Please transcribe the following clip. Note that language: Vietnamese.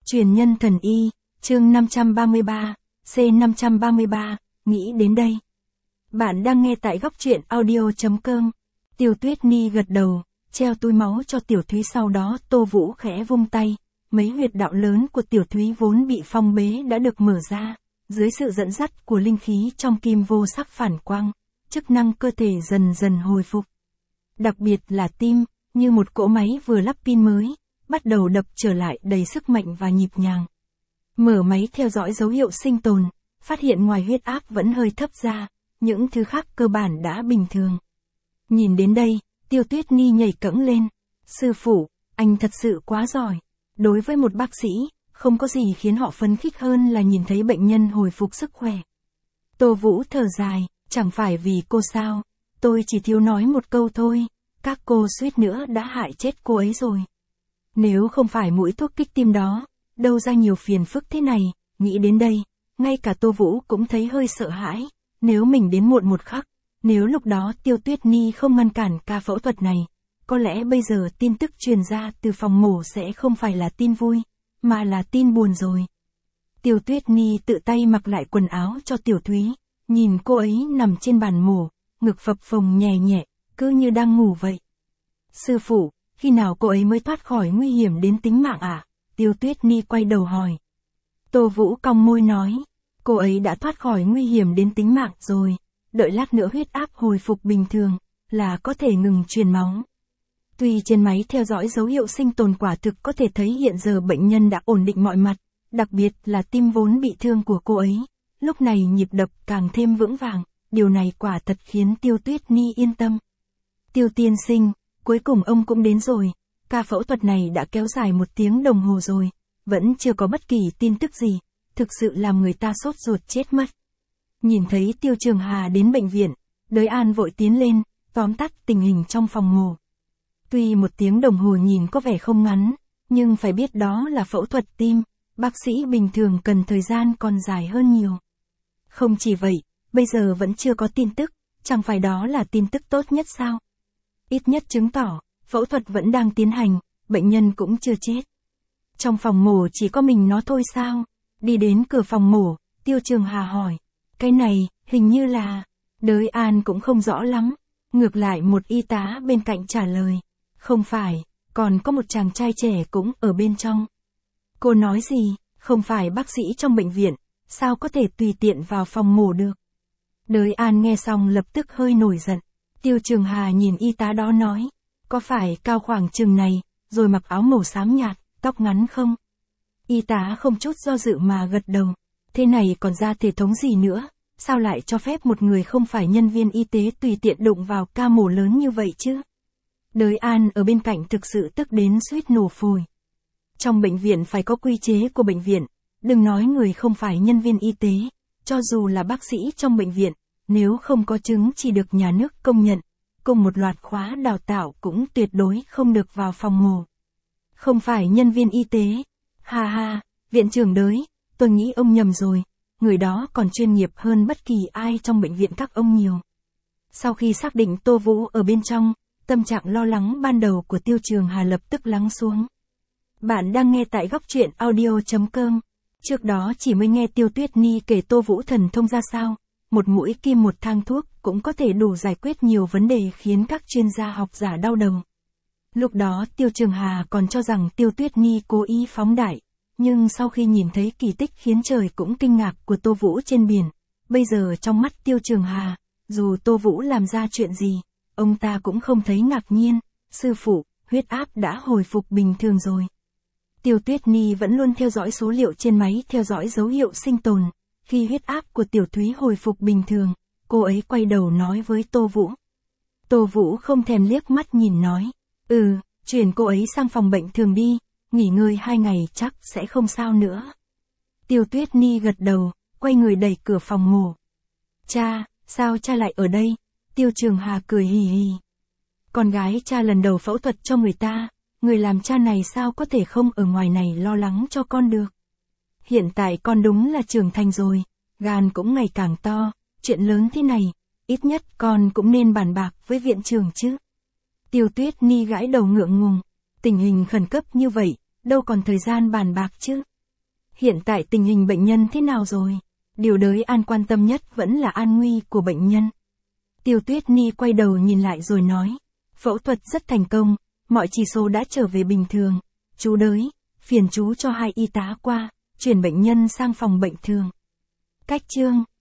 Truyền nhân thần y, chương 533, C533, nghĩ đến đây. Bạn đang nghe tại góc truyện audio.com. Tiêu Tuyết Ni gật đầu, treo túi máu cho Tiểu Thúy, sau đó Tô Vũ khẽ vung tay. Mấy huyệt đạo lớn của Tiểu Thúy vốn bị phong bế đã được mở ra. Dưới sự dẫn dắt của linh khí trong kim vô sắc phản quang, chức năng cơ thể dần dần hồi phục. Đặc biệt là tim, như một cỗ máy vừa lắp pin mới, bắt đầu đập trở lại đầy sức mạnh và nhịp nhàng. Mở máy theo dõi dấu hiệu sinh tồn, phát hiện ngoài huyết áp vẫn hơi thấp ra, những thứ khác cơ bản đã bình thường. Nhìn đến đây, Tiêu Tuyết Ni nhảy cẫng lên. Sư phụ, anh thật sự quá giỏi. Đối với một bác sĩ, không có gì khiến họ phấn khích hơn là nhìn thấy bệnh nhân hồi phục sức khỏe. Tô Vũ thở dài, chẳng phải vì cô sao, tôi chỉ thiếu nói một câu thôi, các cô suýt nữa đã hại chết cô ấy rồi. Nếu không phải mũi thuốc kích tim đó, đâu ra nhiều phiền phức thế này. Nghĩ đến đây, ngay cả Tô Vũ cũng thấy hơi sợ hãi. Nếu mình đến muộn một khắc, nếu lúc đó Tiêu Tuyết Ni không ngăn cản ca phẫu thuật này, có lẽ bây giờ tin tức truyền ra từ phòng mổ sẽ không phải là tin vui, mà là tin buồn rồi. Tiêu Tuyết Ni tự tay mặc lại quần áo cho Tiểu Thúy, nhìn cô ấy nằm trên bàn mổ, ngực phập phồng nhẹ nhẹ, cứ như đang ngủ vậy. Sư phụ, khi nào cô ấy mới thoát khỏi nguy hiểm đến tính mạng ạ? Tiêu Tuyết Ni quay đầu hỏi. Tô Vũ cong môi nói, cô ấy đã thoát khỏi nguy hiểm đến tính mạng rồi, đợi lát nữa huyết áp hồi phục bình thường, là có thể ngừng truyền máu. Tuy trên máy theo dõi dấu hiệu sinh tồn quả thực có thể thấy hiện giờ bệnh nhân đã ổn định mọi mặt, đặc biệt là tim vốn bị thương của cô ấy, lúc này nhịp đập càng thêm vững vàng, điều này quả thật khiến Tiêu Tuyết Ni yên tâm. Tiêu tiên sinh, cuối cùng ông cũng đến rồi, ca phẫu thuật này đã kéo dài 1 tiếng đồng hồ rồi, vẫn chưa có bất kỳ tin tức gì, thực sự làm người ta sốt ruột chết mất. Nhìn thấy Tiêu Trường Hà đến bệnh viện, Đới An vội tiến lên, tóm tắt tình hình trong phòng mổ. Tuy 1 tiếng đồng hồ nhìn có vẻ không ngắn, nhưng phải biết đó là phẫu thuật tim, bác sĩ bình thường cần thời gian còn dài hơn nhiều. Không chỉ vậy, bây giờ vẫn chưa có tin tức, chẳng phải đó là tin tức tốt nhất sao? Ít nhất chứng tỏ, phẫu thuật vẫn đang tiến hành, bệnh nhân cũng chưa chết. Trong phòng mổ chỉ có mình nó thôi sao? Đi đến cửa phòng mổ, Tiêu Trường Hà hỏi. Cái này, hình như là... Đới An cũng không rõ lắm. Ngược lại một y tá bên cạnh trả lời. Không phải, còn có một chàng trai trẻ cũng ở bên trong. Cô nói gì? Không phải bác sĩ trong bệnh viện, sao có thể tùy tiện vào phòng mổ được? Đới An nghe xong lập tức hơi nổi giận. Tiêu Trường Hà nhìn y tá đó nói. Có phải cao khoảng chừng này, rồi mặc áo màu xám nhạt, tóc ngắn không? Y tá không chút do dự mà gật đầu. Thế này còn ra thể thống gì nữa? Sao lại cho phép một người không phải nhân viên y tế tùy tiện đụng vào ca mổ lớn như vậy chứ? Đới An ở bên cạnh thực sự tức đến suýt nổ phổi. Trong bệnh viện phải có quy chế của bệnh viện, đừng nói người không phải nhân viên y tế, cho dù là bác sĩ trong bệnh viện, nếu không có chứng chỉ được nhà nước công nhận, cùng một loạt khóa đào tạo cũng tuyệt đối không được vào phòng mổ. Không phải nhân viên y tế. Ha ha, viện trưởng Đới, tôi nghĩ ông nhầm rồi, người đó còn chuyên nghiệp hơn bất kỳ ai trong bệnh viện các ông nhiều. Sau khi xác định Tô Vũ ở bên trong, tâm trạng lo lắng ban đầu của Tiêu Trường Hà lập tức lắng xuống. Bạn đang nghe tại góc truyện audio.com. Trước đó chỉ mới nghe Tiêu Tuyết Ni kể Tô Vũ thần thông ra sao, một mũi kim một thang thuốc cũng có thể đủ giải quyết nhiều vấn đề khiến các chuyên gia học giả đau đầu. Lúc đó Tiêu Trường Hà còn cho rằng Tiêu Tuyết Ni cố ý phóng đại, nhưng sau khi nhìn thấy kỳ tích khiến trời cũng kinh ngạc của Tô Vũ trên biển, bây giờ trong mắt Tiêu Trường Hà, dù Tô Vũ làm ra chuyện gì, ông ta cũng không thấy ngạc nhiên. Sư phụ, huyết áp đã hồi phục bình thường rồi. Tiêu Tuyết Ni vẫn luôn theo dõi số liệu trên máy theo dõi dấu hiệu sinh tồn. Khi huyết áp của Tiểu Thúy hồi phục bình thường, cô ấy quay đầu nói với Tô Vũ. Tô Vũ không thèm liếc mắt nhìn nói. Chuyển cô ấy sang phòng bệnh thường đi, nghỉ ngơi 2 ngày chắc sẽ không sao nữa. Tiêu Tuyết Ni gật đầu, quay người đẩy cửa phòng mổ. Cha, sao cha lại ở đây? Tiêu Trường Hà cười hì hì. Con gái cha lần đầu phẫu thuật cho người ta, người làm cha này sao có thể không ở ngoài này lo lắng cho con được. Hiện tại con đúng là trưởng thành rồi, gan cũng ngày càng to, chuyện lớn thế này, ít nhất con cũng nên bàn bạc với viện trưởng chứ. Tiêu Tuyết Ni gãi đầu ngượng ngùng, tình hình khẩn cấp như vậy, đâu còn thời gian bàn bạc chứ. Hiện tại tình hình bệnh nhân thế nào rồi? Điều đới An quan tâm nhất vẫn là an nguy của bệnh nhân. Tiêu Tuyết Ni quay đầu nhìn lại rồi nói. Phẫu thuật rất thành công, mọi chỉ số đã trở về bình thường. Chú đới, phiền chú cho 2 y tá qua, chuyển bệnh nhân sang phòng bệnh thường. Cách chương